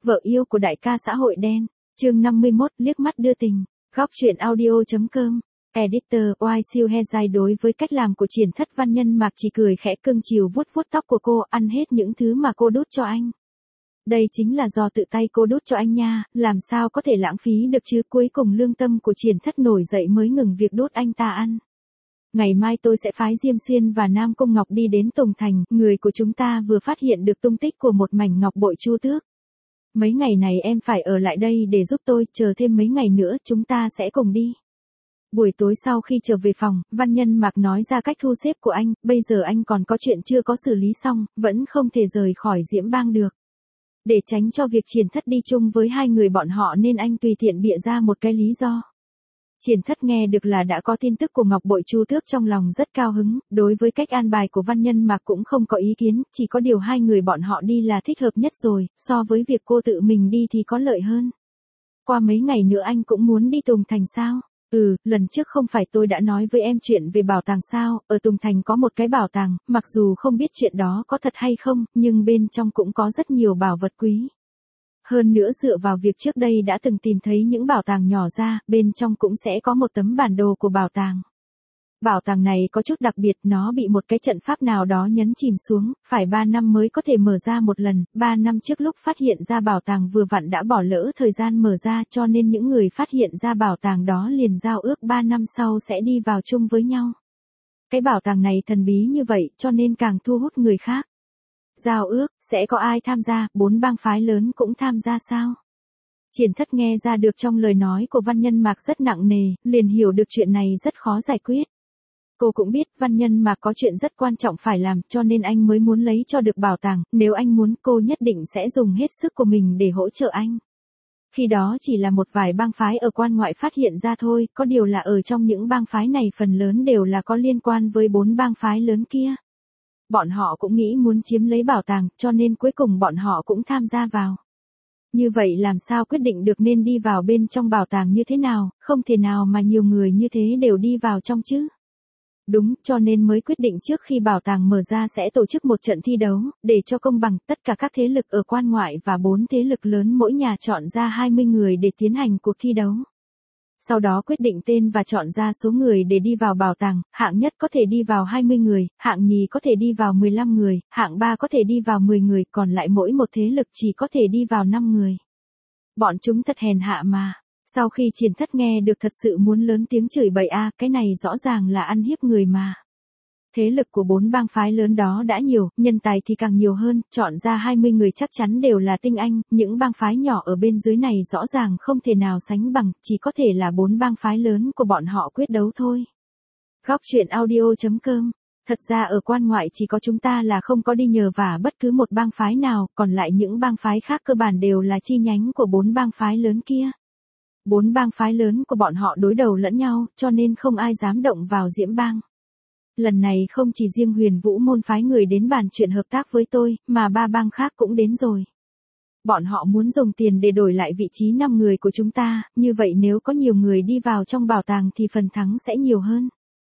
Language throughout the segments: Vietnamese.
vợ yêu của đại ca xã hội đen. Chương 51, liếc mắt đưa tình. Góc truyện audio.com. Editor Y siêu he dài đối với cách làm của Triển Thất Văn Nhân Mạc chỉ cười khẽ cưng chiều vuốt vuốt tóc của cô, ăn hết những thứ mà cô đút cho anh. Đây chính là do tự tay cô đút cho anh nha, làm sao có thể lãng phí được chứ. Cuối cùng lương tâm của Triển Thất nổi dậy mới ngừng việc đút anh ta ăn. Ngày mai tôi sẽ phái Diêm Xuyên và Nam Cung Ngọc đi đến Tùng Thành, người của chúng ta vừa phát hiện được tung tích của một mảnh ngọc bội chu tước. Mấy ngày này em phải ở lại đây để giúp tôi, chờ thêm mấy ngày nữa chúng ta sẽ cùng đi. Buổi tối sau khi trở về phòng, Văn Nhân Mạc nói ra cách thu xếp của anh, bây giờ anh còn có chuyện chưa có xử lý xong, vẫn không thể rời khỏi Diễm Bang được. Để tránh cho việc Triển Thất đi chung với hai người bọn họ nên anh tùy tiện bịa ra một cái lý do. Triển Thất nghe được là đã có tin tức của ngọc bội chu tước trong lòng rất cao hứng, đối với cách an bài của Văn Nhân Mạc cũng không có ý kiến, chỉ có điều hai người bọn họ đi là thích hợp nhất rồi, so với việc cô tự mình đi thì có lợi hơn. Qua mấy ngày nữa anh cũng muốn đi Tùng Thành sao? Lần trước không phải tôi đã nói với em chuyện về bảo tàng sao, ở Tùng Thành có một cái bảo tàng, mặc dù không biết chuyện đó có thật hay không, nhưng bên trong cũng có rất nhiều bảo vật quý. Hơn nữa dựa vào việc trước đây đã từng tìm thấy những bảo tàng nhỏ ra, bên trong cũng sẽ có một tấm bản đồ của bảo tàng. Bảo tàng này có chút đặc biệt, nó bị một cái trận pháp nào đó nhấn chìm xuống, phải 3 năm mới có thể mở ra một lần, 3 năm trước lúc phát hiện ra bảo tàng vừa vặn đã bỏ lỡ thời gian mở ra, cho nên những người phát hiện ra bảo tàng đó liền giao ước 3 năm sau sẽ đi vào chung với nhau. Cái bảo tàng này thần bí như vậy cho nên càng thu hút người khác. Giao ước, sẽ có ai tham gia, 4 bang phái lớn cũng tham gia sao? Triển Thất nghe ra được trong lời nói của Văn Nhân Mạc rất nặng nề, liền hiểu được chuyện này rất khó giải quyết. Cô cũng biết Văn Nhân Mạc có chuyện rất quan trọng phải làm cho nên anh mới muốn lấy cho được bảo tàng, nếu anh muốn cô nhất định sẽ dùng hết sức của mình để hỗ trợ anh. Khi đó chỉ là một vài bang phái ở quan ngoại phát hiện ra thôi, có điều là ở trong những bang phái này phần lớn đều là có liên quan với 4 bang phái lớn kia. Bọn họ cũng nghĩ muốn chiếm lấy bảo tàng, cho nên cuối cùng bọn họ cũng tham gia vào. Như vậy làm sao quyết định được nên đi vào bên trong bảo tàng như thế nào, không thể nào mà nhiều người như thế đều đi vào trong chứ. Đúng, cho nên mới quyết định trước khi bảo tàng mở ra sẽ tổ chức một trận thi đấu, để cho công bằng, tất cả các thế lực ở quan ngoại và 4 thế lực lớn mỗi nhà chọn ra 20 người để tiến hành cuộc thi đấu. Sau đó quyết định tên và chọn ra số người để đi vào bảo tàng, hạng nhất có thể đi vào 20 người, hạng nhì có thể đi vào 15 người, hạng 3 có thể đi vào 10 người, còn lại mỗi một thế lực chỉ có thể đi vào 5 người. Bọn chúng thật hèn hạ mà. Sau khi Triển Thất nghe được thật sự muốn lớn tiếng chửi bậy cái này rõ ràng là ăn hiếp người mà. Thế lực của 4 bang phái lớn đó đã nhiều, nhân tài thì càng nhiều hơn, chọn ra 20 người chắc chắn đều là tinh anh, những bang phái nhỏ ở bên dưới này rõ ràng không thể nào sánh bằng, chỉ có thể là 4 bang phái lớn của bọn họ quyết đấu thôi. Góc truyện audio.com. Thật ra ở quan ngoại chỉ có chúng ta là không có đi nhờ vả bất cứ một bang phái nào, còn lại những bang phái khác cơ bản đều là chi nhánh của 4 bang phái lớn kia. 4 bang phái lớn của bọn họ đối đầu lẫn nhau, cho nên không ai dám động vào Diễm Bang. Lần này không chỉ riêng Huyền Vũ môn phái người đến bàn chuyện hợp tác với tôi, mà 3 bang khác cũng đến rồi. Bọn họ muốn dùng tiền để đổi lại vị trí 5 người của chúng ta, như vậy nếu có nhiều người đi vào trong bảo tàng thì phần thắng sẽ nhiều hơn.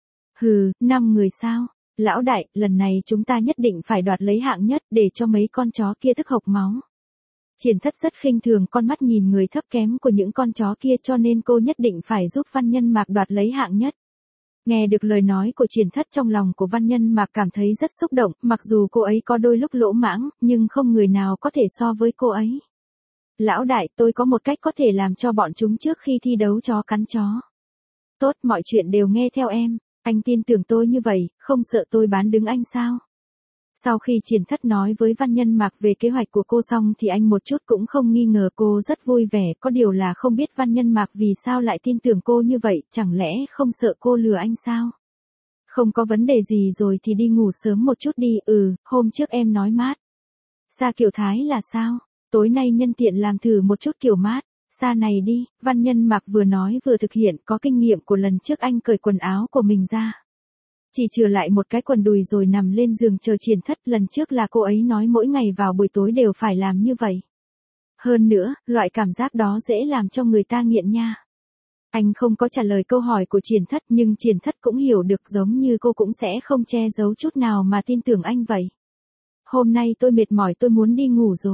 5 người sao? Lão đại, lần này chúng ta nhất định phải đoạt lấy hạng nhất để cho mấy con chó kia tức hộc máu. Triển Thất rất khinh thường con mắt nhìn người thấp kém của những con chó kia cho nên cô nhất định phải giúp Văn Nhân Mạc đoạt lấy hạng nhất. Nghe được lời nói của Triển Thất trong lòng của Văn Nhân Mạc cảm thấy rất xúc động, mặc dù cô ấy có đôi lúc lỗ mãng, nhưng không người nào có thể so với cô ấy. Lão đại, tôi có một cách có thể làm cho bọn chúng trước khi thi đấu chó cắn chó. Tốt, mọi chuyện đều nghe theo em, anh tin tưởng tôi như vậy, không sợ tôi bán đứng anh sao? Sau khi Triển Thất nói với Văn Nhân Mạc về kế hoạch của cô xong thì anh một chút cũng không nghi ngờ, cô rất vui vẻ, có điều là không biết Văn Nhân Mạc vì sao lại tin tưởng cô như vậy, chẳng lẽ không sợ cô lừa anh sao? Không có vấn đề gì rồi thì đi ngủ sớm một chút đi, hôm trước em nói mát. Xa kiểu Thái là sao? Tối nay nhân tiện làm thử một chút kiểu mát. Xa này đi, Văn Nhân Mạc vừa nói vừa thực hiện, có kinh nghiệm của lần trước anh cởi quần áo của mình ra. Chỉ chừa lại một cái quần đùi rồi nằm lên giường chờ Triển Thất, lần trước là cô ấy nói mỗi ngày vào buổi tối đều phải làm như vậy. Hơn nữa, loại cảm giác đó dễ làm cho người ta nghiện nha. Anh không có trả lời câu hỏi của Triển Thất nhưng Triển Thất cũng hiểu được giống như cô cũng sẽ không che giấu chút nào mà tin tưởng anh vậy. Hôm nay tôi mệt mỏi tôi muốn đi ngủ rồi.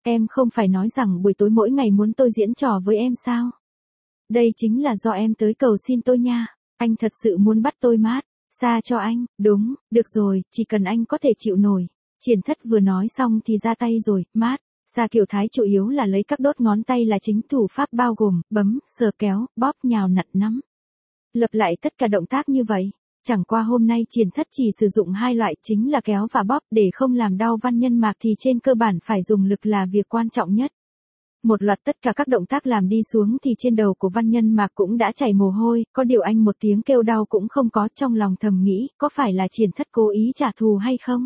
Em không phải nói rằng buổi tối mỗi ngày muốn tôi diễn trò với em sao? Đây chính là do em tới cầu xin tôi nha. Anh thật sự muốn bắt tôi mát xa cho anh, đúng, được rồi, chỉ cần anh có thể chịu nổi. Triển Thất vừa nói xong thì ra tay rồi, mát xa kiểu Thái chủ yếu là lấy các đốt ngón tay là chính thủ pháp bao gồm, bấm, sờ kéo, bóp nhào nặn nắm. Lặp lại tất cả động tác như vậy. Chẳng qua hôm nay Triển Thất chỉ sử dụng hai loại chính là kéo và bóp để không làm đau văn nhân mạc thì trên cơ bản phải dùng lực là việc quan trọng nhất. Một loạt tất cả các động tác làm đi xuống thì trên đầu của văn nhân mạc cũng đã chảy mồ hôi, có điều anh một tiếng kêu đau cũng không có, trong lòng thầm nghĩ, có phải là Triển Thất cố ý trả thù hay không?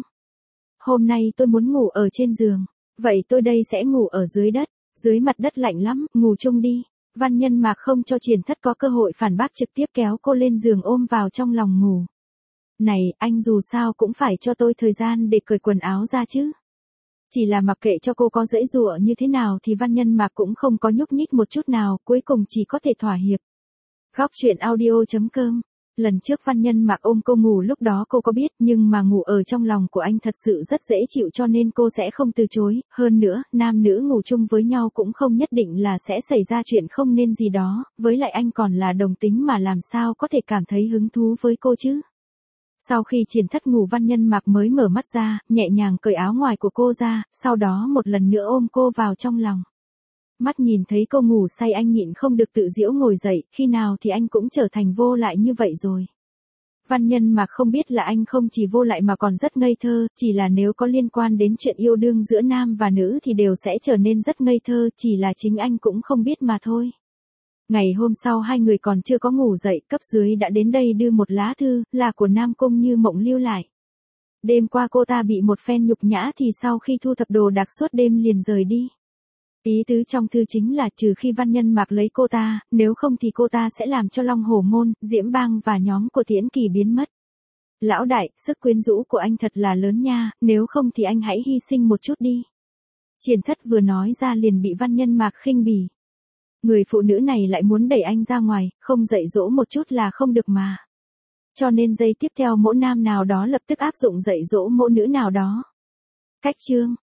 Hôm nay tôi muốn ngủ ở trên giường, vậy tôi đây sẽ ngủ ở dưới đất, dưới mặt đất lạnh lắm, ngủ chung đi. Văn nhân mạc không cho Triển Thất có cơ hội phản bác, trực tiếp kéo cô lên giường ôm vào trong lòng ngủ. Này, anh dù sao cũng phải cho tôi thời gian để cởi quần áo ra chứ. Chỉ là mặc kệ cho cô có giãy giụa như thế nào thì văn nhân mạc cũng không có nhúc nhích một chút nào, cuối cùng chỉ có thể thỏa hiệp. Góc truyện audio.com. Lần trước văn nhân mạc ôm cô ngủ lúc đó cô có biết, nhưng mà ngủ ở trong lòng của anh thật sự rất dễ chịu cho nên cô sẽ không từ chối, hơn nữa, nam nữ ngủ chung với nhau cũng không nhất định là sẽ xảy ra chuyện không nên gì đó, với lại anh còn là đồng tính mà làm sao có thể cảm thấy hứng thú với cô chứ. Sau khi Triển Thất ngủ văn nhân mạc mới mở mắt ra, nhẹ nhàng cởi áo ngoài của cô ra, sau đó một lần nữa ôm cô vào trong lòng. Mắt nhìn thấy cô ngủ say anh nhịn không được tự giễu ngồi dậy, khi nào thì anh cũng trở thành vô lại như vậy rồi. Văn nhân mạc không biết là anh không chỉ vô lại mà còn rất ngây thơ, chỉ là nếu có liên quan đến chuyện yêu đương giữa nam và nữ thì đều sẽ trở nên rất ngây thơ, chỉ là chính anh cũng không biết mà thôi. Ngày hôm sau hai người còn chưa có ngủ dậy, cấp dưới đã đến đây đưa một lá thư, là của Nam Cung Như Mộng lưu lại. Đêm qua cô ta bị một phen nhục nhã thì sau khi thu thập đồ đạc suốt đêm liền rời đi. Ý tứ trong thư chính là trừ khi văn nhân mạc lấy cô ta, nếu không thì cô ta sẽ làm cho Long Hổ Môn, Diễm Bang và nhóm của Tiễn Kỳ biến mất. Lão đại, sức quyến rũ của anh thật là lớn nha, nếu không thì anh hãy hy sinh một chút đi. Triển Thất vừa nói ra liền bị văn nhân mạc khinh bỉ. Người phụ nữ này lại muốn đẩy anh ra ngoài, không dạy dỗ một chút là không được mà. Cho nên giây tiếp theo mẫu nam nào đó lập tức áp dụng dạy dỗ mẫu nữ nào đó. Cách chương